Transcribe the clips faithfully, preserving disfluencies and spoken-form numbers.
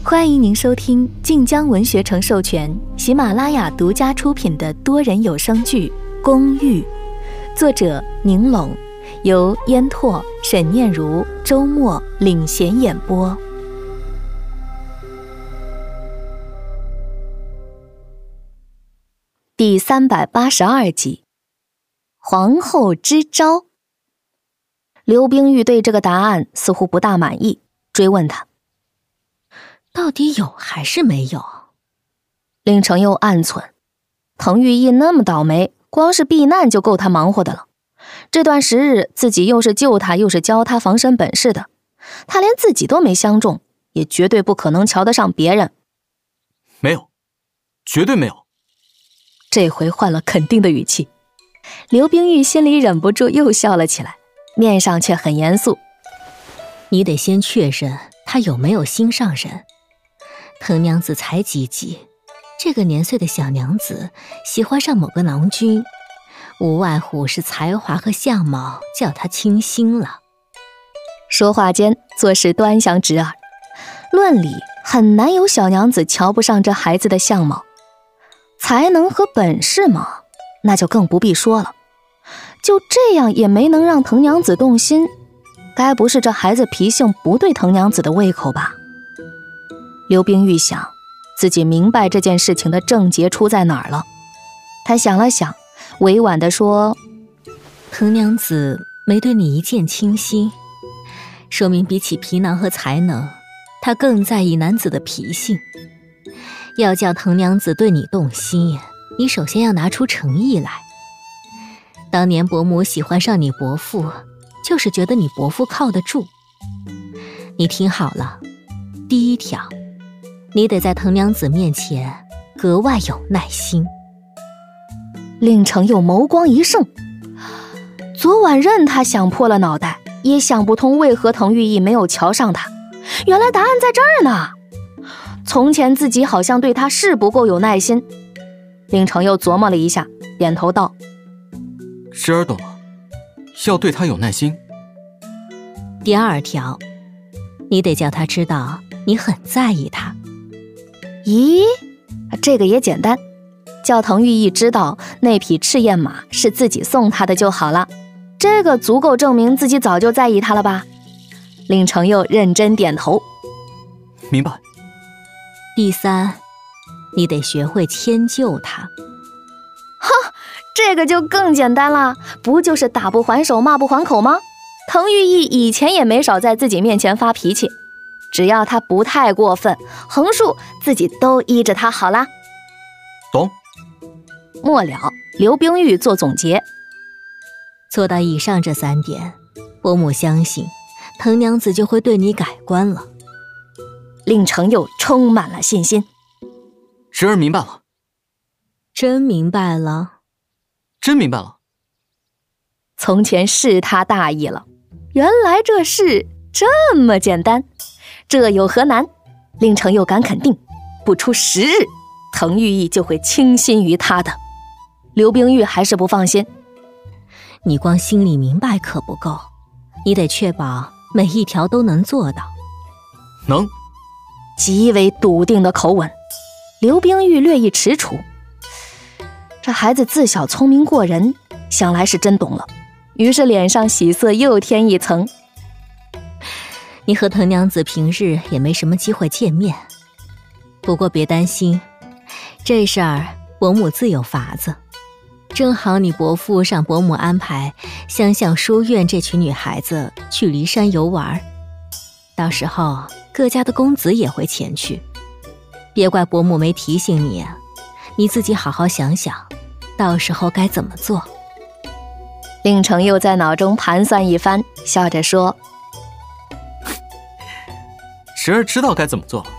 欢迎您收听晋江文学城授权、喜马拉雅独家出品的多人有声剧《公寓》，作者宁龙，由烟拓、沈念如、周末领衔演播。第三百八十二集，皇后之招。刘冰玉对这个答案似乎不大满意，追问他。 到底有还是没有？ 令程又暗忖，滕玉义那么倒霉，光是避难就够他忙活的了。这段时日自己又是救他又是教他防身本事的，他连自己都没相中，也绝对不可能瞧得上别人。 没有，绝对没有。 这回换了肯定的语气，刘冰玉心里忍不住又笑了起来，面上却很严肃。 你得先确认他有没有心上人。滕娘子才几级，这个年岁的小娘子喜欢上某个郎君，无外乎是才华和相貌叫她倾心了。 说话间做事端详直耳，论理很难有小娘子瞧不上这孩子的相貌，才能和本事嘛，那就更不必说了。就这样也没能让滕娘子动心，该不是这孩子脾性不对滕娘子的胃口吧？刘冰玉想，自己明白这件事情的症结出在哪儿了。他想了想，委婉地说： 滕娘子没对你一见倾心，说明比起皮囊和才能，她更在意男子的脾性。要叫滕娘子对你动心，你首先要拿出诚意来。当年伯母喜欢上你伯父，就是觉得你伯父靠得住。你听好了，第一条，你得在滕娘子面前格外有耐心。 令程又眸光一盛，昨晚任他想破了脑袋，也想不通为何滕玉义没有瞧上他。原来答案在这儿呢。从前自己好像对他是不够有耐心。令程又琢磨了一下，点头道： 侄儿懂了，要对他有耐心。 第二条，你得叫他知道你很在意他。 咦，这个也简单，叫滕玉义知道那匹赤焰马是自己送他的就好了，这个足够证明自己早就在意他了吧？令程又认真点头， 明白。 第三，你得学会迁就他。 哈，这个就更简单了，不就是打不还手骂不还口吗？滕玉义以前也没少在自己面前发脾气，只要他不太过分，横竖自己都依着他好啦。 懂。 末了，刘冰玉做总结： 做到以上这三点，伯母相信滕娘子就会对你改观了。 令程又充满了信心。 侄儿明白了。 真明白了？ 真明白了。 从前是他大意了，原来这事这么简单，这有何难？令程又敢肯定，不出十日，滕玉义就会倾心于他的。刘冰玉还是不放心。 你光心里明白可不够，你得确保每一条都能做到。 能。 极为笃定的口吻。刘冰玉略一踟蹰，这孩子自小聪明过人，想来是真懂了，于是脸上喜色又添一层。 你和滕娘子平日也没什么机会见面，不过别担心，这事儿伯母自有法子。正好你伯父让伯母安排乡向书院这群女孩子去骊山游玩，到时候各家的公子也会前去。别怪伯母没提醒你，你自己好好想想，到时候该怎么做。 令程又在脑中盘算一番，笑着说： 侄儿知道该怎么做了。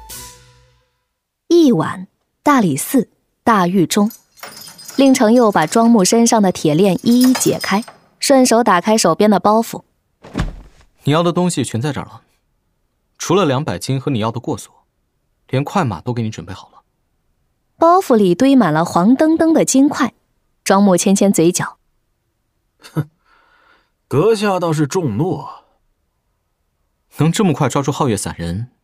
一晚，大理寺大狱中，令程又把庄木身上的铁链一一解开，顺手打开手边的包袱。 你要的东西全在这儿了，除了两百斤和你要的过锁，连快马都给你准备好了。 包袱里堆满了黄澄澄的金块，庄木牵牵嘴角： 哼，阁下倒是重诺。 能这么快抓住皓月散人，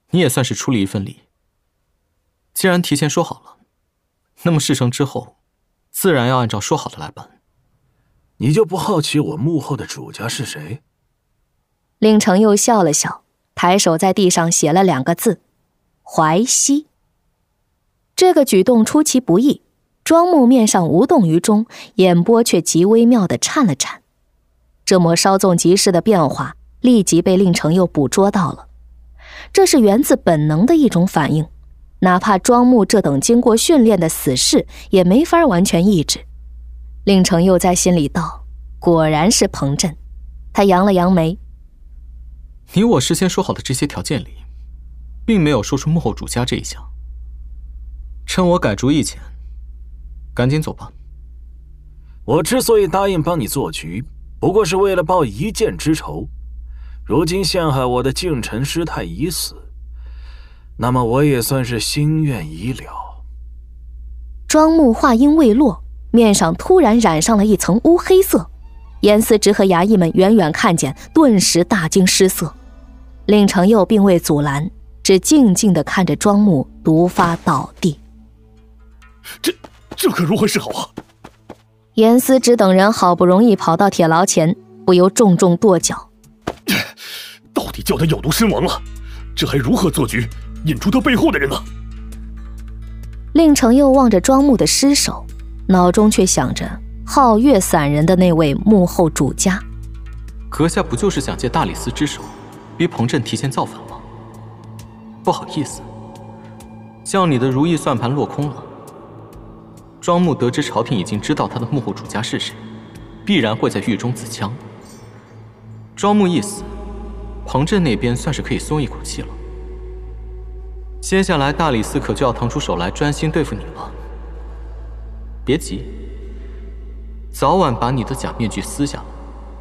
你也算是出了一份力。既然提前说好了，那么事成之后，自然要按照说好的来办。 你就不好奇我幕后的主家是谁？ 令程又笑了笑，抬手在地上写了两个字：淮西。这个举动出其不意，庄木面上无动于衷，眼波却极微妙地颤了颤。这么稍纵即逝的变化，立即被令程又捕捉到了。这是源自本能的一种反应，哪怕庄木这等经过训练的死士，也没法完全抑制。令程又在心里道：果然是彭震。他扬了扬眉： 你我事先说好的这些条件里，并没有说出幕后主家这一项。趁我改主意前，赶紧走吧。 我之所以答应帮你做局，不过是为了报一箭之仇。如今陷害我的靖臣师太已死，那么我也算是心愿已了。 庄木话音未落，面上突然染上了一层乌黑色。严思直和衙役们远远看见，顿时大惊失色。令程又并未阻拦，只静静地看着庄木毒发倒地。 这这可如何是好啊？ 严思直等人好不容易跑到铁牢前，不由重重跺脚。 到底叫他有毒身亡了，这还如何做局，引出他背后的人呢？ 令程又望着庄木的尸首，脑中却想着皓月散人的那位幕后主家。 阁下不就是想借大理寺之手，逼彭震提前造反吗？不好意思，叫你的如意算盘落空了。庄木得知朝廷已经知道他的幕后主家是谁，必然会在狱中自枪。庄木一死，彭震那边算是可以松一口气了。接下来大理寺可就要腾出手来专心对付你了。别急，早晚把你的假面具撕下来。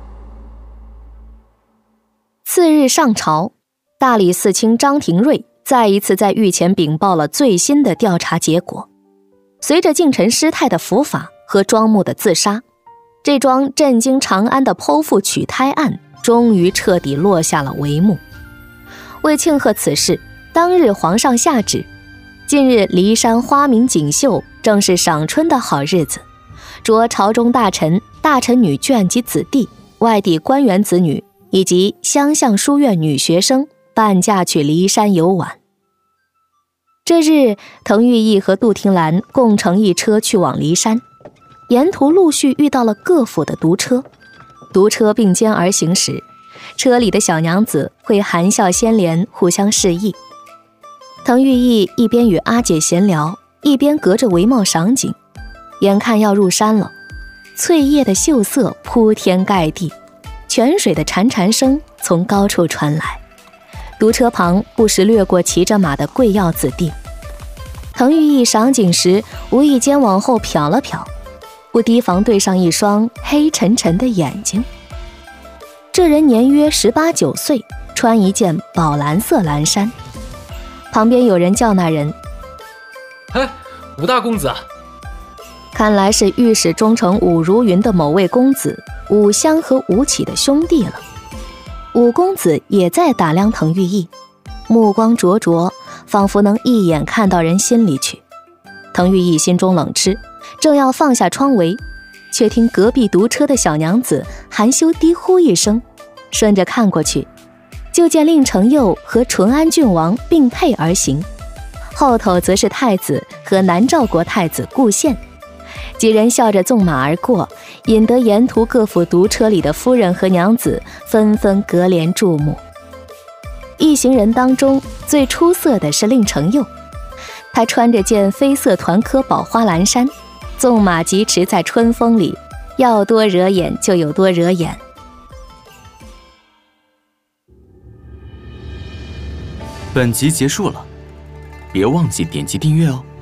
次日上朝，大理寺卿张廷瑞再一次在狱前禀报了最新的调查结果。随着靖臣师太的伏法和庄木的自杀，这桩震惊长安的剖腹取胎案终于彻底落下了帷幕。为庆贺此事，当日皇上下旨，近日骊山花明锦绣，正是赏春的好日子，着朝中大臣、大臣女眷及子弟、外地官员子女以及乡相书院女学生伴驾去骊山游玩。这日，滕玉义和杜婷兰共乘一车去往骊山，沿途陆续遇到了各府的毒车。毒车并肩而行时，车里的小娘子会含笑牵连，互相示意。滕玉义一边与阿姐闲聊，一边隔着帷帽赏景。眼看要入山了，翠叶的秀色铺天盖地，泉水的潺潺声从高处传来。毒车旁不时掠过骑着马的贵要子弟。滕玉义赏景时无意间往后瞟了瞟，不提防对上一双黑沉沉的眼睛。这人年约十八九岁，穿一件宝蓝色蓝衫。旁边有人叫那人： 哎，武大公子啊！ 看来是御史中丞武如云的某位公子，武香和武启的兄弟了。武公子也在打量滕玉义，目光灼灼，仿佛能一眼看到人心里去。滕玉义心中冷嗤，正要放下窗围，却听隔壁毒车的小娘子含羞低呼一声，顺着看过去，就见令程佑和淳安郡王并辔而行，后头则是太子和南诏国太子顾宪。几人笑着纵马而过，引得沿途各府毒车里的夫人和娘子纷纷隔帘注目。一行人当中最出色的是令程佑，他穿着件绯色团科宝花蓝衫，纵马疾驰在春风里，要多惹眼就有多惹眼。 本集结束了，别忘记点击订阅哦。